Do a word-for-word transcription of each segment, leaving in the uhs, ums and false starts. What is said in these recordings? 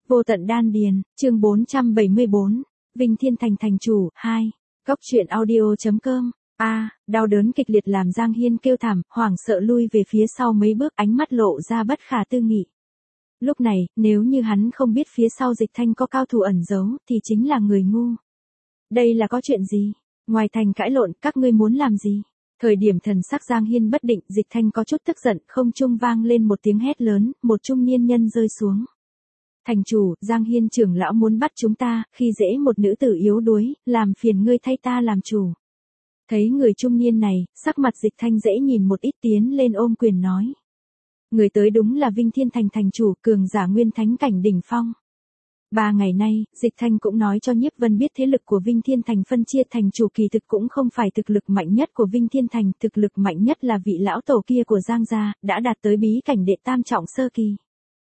Vô tận đan điền, chương bốn trăm bảy mươi bốn, Vinh Thiên Thành thành chủ, hai. Góc truyện audio.com. A, đau đớn kịch liệt làm Giang Hiên kêu thảm, hoảng sợ lui về phía sau mấy bước, ánh mắt lộ ra bất khả tư nghị. Lúc này, nếu như hắn không biết phía sau Dịch Thanh có cao thủ ẩn giấu, thì chính là người ngu. Đây là có chuyện gì? Ngoài thành cãi lộn, các ngươi muốn làm gì? Thời điểm thần sắc Giang Hiên bất định, Dịch Thanh có chút tức giận, không trung vang lên một tiếng hét lớn, một trung niên nhân rơi xuống. Thành chủ, Giang Hiên trưởng lão muốn bắt chúng ta, khi dễ một nữ tử yếu đuối, làm phiền ngươi thay ta làm chủ. Thấy người trung niên này, sắc mặt Dịch Thanh dễ nhìn một ít, tiến lên ôm quyền nói. Người tới đúng là Vinh Thiên Thành thành chủ, cường giả nguyên thánh cảnh đỉnh phong. Ba ngày nay, Dịch Thanh cũng nói cho Nhiếp Vân biết thế lực của Vinh Thiên Thành phân chia thành chủ kỳ thực cũng không phải thực lực mạnh nhất của Vinh Thiên Thành, thực lực mạnh nhất là vị lão tổ kia của Giang gia, đã đạt tới bí cảnh đệ tam trọng sơ kỳ.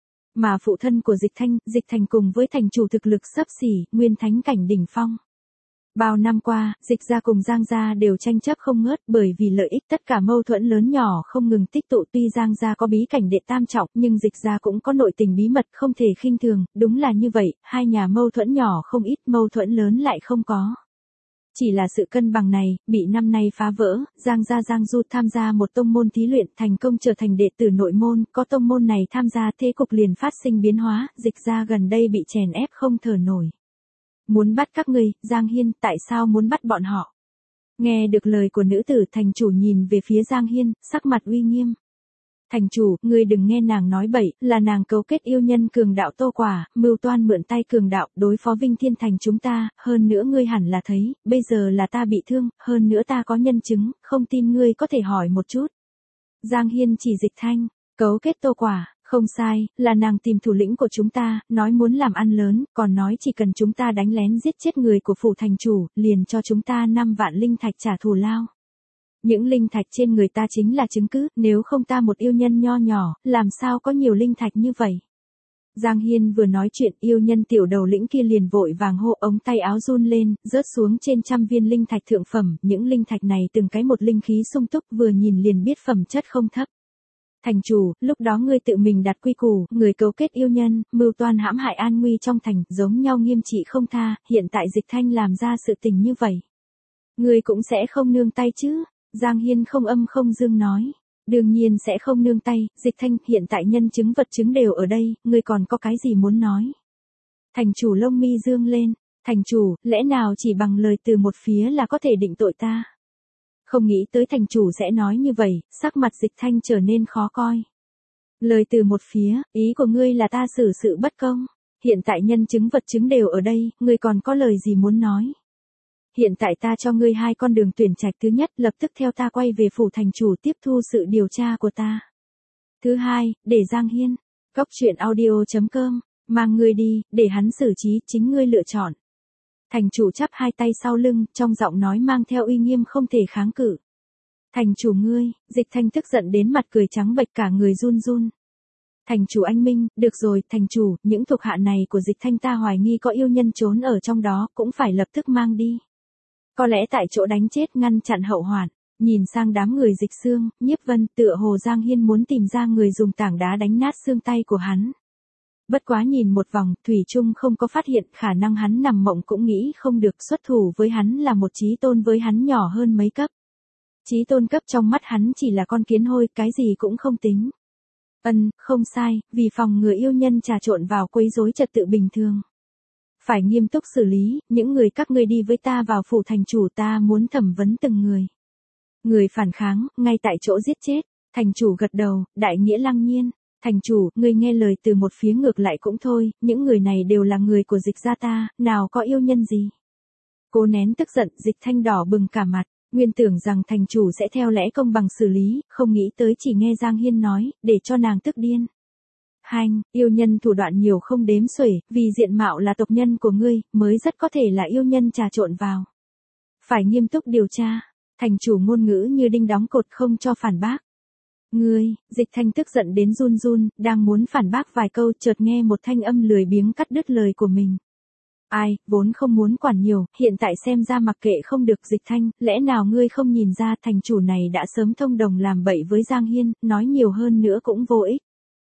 Mà phụ thân của Dịch Thanh, Dịch Thành cùng với thành chủ thực lực xấp xỉ, nguyên thánh cảnh đỉnh phong. Bao năm qua, Dịch gia cùng Giang gia đều tranh chấp không ngớt, bởi vì lợi ích tất cả mâu thuẫn lớn nhỏ không ngừng tích tụ, tuy Giang gia có bí cảnh đệ tam trọng, nhưng Dịch gia cũng có nội tình bí mật không thể khinh thường, đúng là như vậy, hai nhà mâu thuẫn nhỏ không ít, mâu thuẫn lớn lại không có. Chỉ là sự cân bằng này, bị năm nay phá vỡ, Giang gia Giang Du tham gia một tông môn thí luyện, thành công trở thành đệ tử nội môn, có tông môn này tham gia thế cục liền phát sinh biến hóa, Dịch gia gần đây bị chèn ép không thở nổi. Muốn bắt các ngươi, Giang Hiên, tại sao muốn bắt bọn họ? Nghe được lời của nữ tử, thành chủ nhìn về phía Giang Hiên, sắc mặt uy nghiêm. Thành chủ, ngươi đừng nghe nàng nói bậy, là nàng cấu kết yêu nhân cường đạo Tô Quả, mưu toan mượn tay cường đạo, đối phó Vinh Thiên Thành chúng ta, hơn nữa ngươi hẳn là thấy, bây giờ là ta bị thương, hơn nữa ta có nhân chứng, không tin ngươi có thể hỏi một chút. Giang Hiên chỉ Dịch Thanh, cấu kết Tô Quả, không sai, là nàng tìm thủ lĩnh của chúng ta, nói muốn làm ăn lớn, còn nói chỉ cần chúng ta đánh lén giết chết người của phủ thành chủ, liền cho chúng ta năm vạn linh thạch trả thù lao. Những linh thạch trên người ta chính là chứng cứ, nếu không ta một yêu nhân nho nhỏ, làm sao có nhiều linh thạch như vậy. Giang Hiên vừa nói chuyện, yêu nhân tiểu đầu lĩnh kia liền vội vàng hô, ống tay áo run lên, rớt xuống trên trăm viên linh thạch thượng phẩm, những linh thạch này từng cái một linh khí sung túc, vừa nhìn liền biết phẩm chất không thấp. Thành chủ, lúc đó ngươi tự mình đặt quy củ, người cấu kết yêu nhân, mưu toan hãm hại an nguy trong thành, giống nhau nghiêm trị không tha, hiện tại Dịch Thanh làm ra sự tình như vậy. Ngươi cũng sẽ không nương tay chứ? Giang Hiên không âm không dương nói. Đương nhiên sẽ không nương tay, Dịch Thanh, hiện tại nhân chứng vật chứng đều ở đây, ngươi còn có cái gì muốn nói? Thành chủ lông mi dương lên, thành chủ, lẽ nào chỉ bằng lời từ một phía là có thể định tội ta? Không nghĩ tới thành chủ sẽ nói như vậy, sắc mặt Dịch Thanh trở nên khó coi. Lời từ một phía, ý của ngươi là ta xử sự bất công. Hiện tại nhân chứng vật chứng đều ở đây, ngươi còn có lời gì muốn nói? Hiện tại ta cho ngươi hai con đường tuyển trạch, thứ nhất, lập tức theo ta quay về phủ thành chủ tiếp thu sự điều tra của ta. Thứ hai, để Giang Hiên, góc truyện audio.com, mang ngươi đi, để hắn xử trí, chính ngươi lựa chọn. Thành chủ chắp hai tay sau lưng, trong giọng nói mang theo uy nghiêm không thể kháng cự. Thành chủ ngươi, Dịch Thanh tức giận đến mặt cười trắng bệch, cả người run run. Thành chủ anh minh, được rồi, thành chủ, những thuộc hạ này của Dịch Thanh ta hoài nghi có yêu nhân trốn ở trong đó, cũng phải lập tức mang đi. Có lẽ tại chỗ đánh chết ngăn chặn hậu hoạn. Nhìn sang đám người Dịch Xương, Nhiếp Vân, tựa hồ Giang Hiên muốn tìm ra người dùng tảng đá đánh nát xương tay của hắn. Bất quá nhìn một vòng, thủy chung không có phát hiện, khả năng hắn nằm mộng cũng nghĩ không được, xuất thủ với hắn là một chí tôn với hắn nhỏ hơn mấy cấp. Chí tôn cấp trong mắt hắn chỉ là con kiến hôi, cái gì cũng không tính. Ân, không sai, vì phòng ngừa yêu nhân trà trộn vào quấy rối trật tự bình thường. Phải nghiêm túc xử lý, những người các ngươi đi với ta vào phủ thành chủ, ta muốn thẩm vấn từng người. Người phản kháng, ngay tại chỗ giết chết. Thành chủ gật đầu, đại nghĩa lăng nhiên. Thành chủ, ngươi nghe lời từ một phía ngược lại cũng thôi, những người này đều là người của Dịch gia ta, nào có yêu nhân gì. Cố nén tức giận, Dịch Thanh đỏ bừng cả mặt, nguyên tưởng rằng thành chủ sẽ theo lẽ công bằng xử lý, không nghĩ tới chỉ nghe Giang Hiên nói, để cho nàng tức điên. Hanh, yêu nhân thủ đoạn nhiều không đếm xuể, vì diện mạo là tộc nhân của ngươi, mới rất có thể là yêu nhân trà trộn vào. Phải nghiêm túc điều tra, thành chủ ngôn ngữ như đinh đóng cột không cho phản bác. Ngươi, Dịch Thanh tức giận đến run run, đang muốn phản bác vài câu, chợt nghe một thanh âm lười biếng cắt đứt lời của mình. Ai, vốn không muốn quản nhiều, hiện tại xem ra mặc kệ không được. Dịch Thanh, lẽ nào ngươi không nhìn ra thành chủ này đã sớm thông đồng làm bậy với Giang Hiên, nói nhiều hơn nữa cũng vô ích.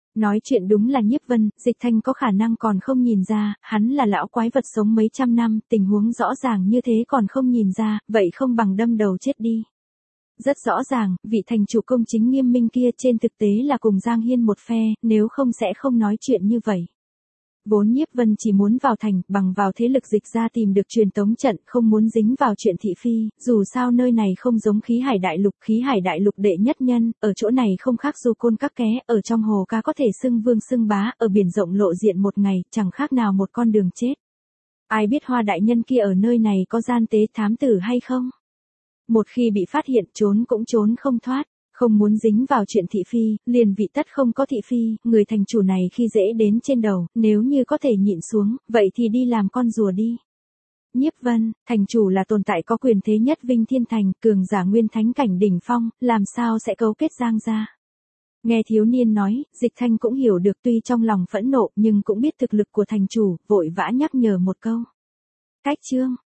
Nói chuyện đúng là Nhiếp Vân, Dịch Thanh có khả năng còn không nhìn ra, hắn là lão quái vật sống mấy trăm năm, tình huống rõ ràng như thế còn không nhìn ra, vậy không bằng đâm đầu chết đi. Rất rõ ràng, vị thành chủ công chính nghiêm minh kia trên thực tế là cùng Giang Hiên một phe, nếu không sẽ không nói chuyện như vậy. Vốn Nhiếp Vân chỉ muốn vào thành, bằng vào thế lực dịch ra tìm được truyền tống trận, không muốn dính vào chuyện thị phi, dù sao nơi này không giống khí hải đại lục, khí hải đại lục đệ nhất nhân, ở chỗ này không khác du côn các ké, ở trong hồ ca có thể xưng vương xưng bá, ở biển rộng lộ diện một ngày, chẳng khác nào một con đường chết. Ai biết Hoa đại nhân kia ở nơi này có gian tế thám tử hay không? Một khi bị phát hiện trốn cũng trốn không thoát. Không muốn dính vào chuyện thị phi, liền vị tất không có thị phi, người thành chủ này khi dễ đến trên đầu, nếu như có thể nhịn xuống, vậy thì đi làm con rùa đi. Nhiếp Vân, thành chủ là tồn tại có quyền thế nhất Vinh Thiên Thành, cường giả nguyên thánh cảnh đỉnh phong, làm sao sẽ cấu kết Giang gia. Nghe thiếu niên nói, Dịch Thanh cũng hiểu được tuy trong lòng phẫn nộ nhưng cũng biết thực lực của thành chủ, vội vã nhắc nhở một câu. Cách chương.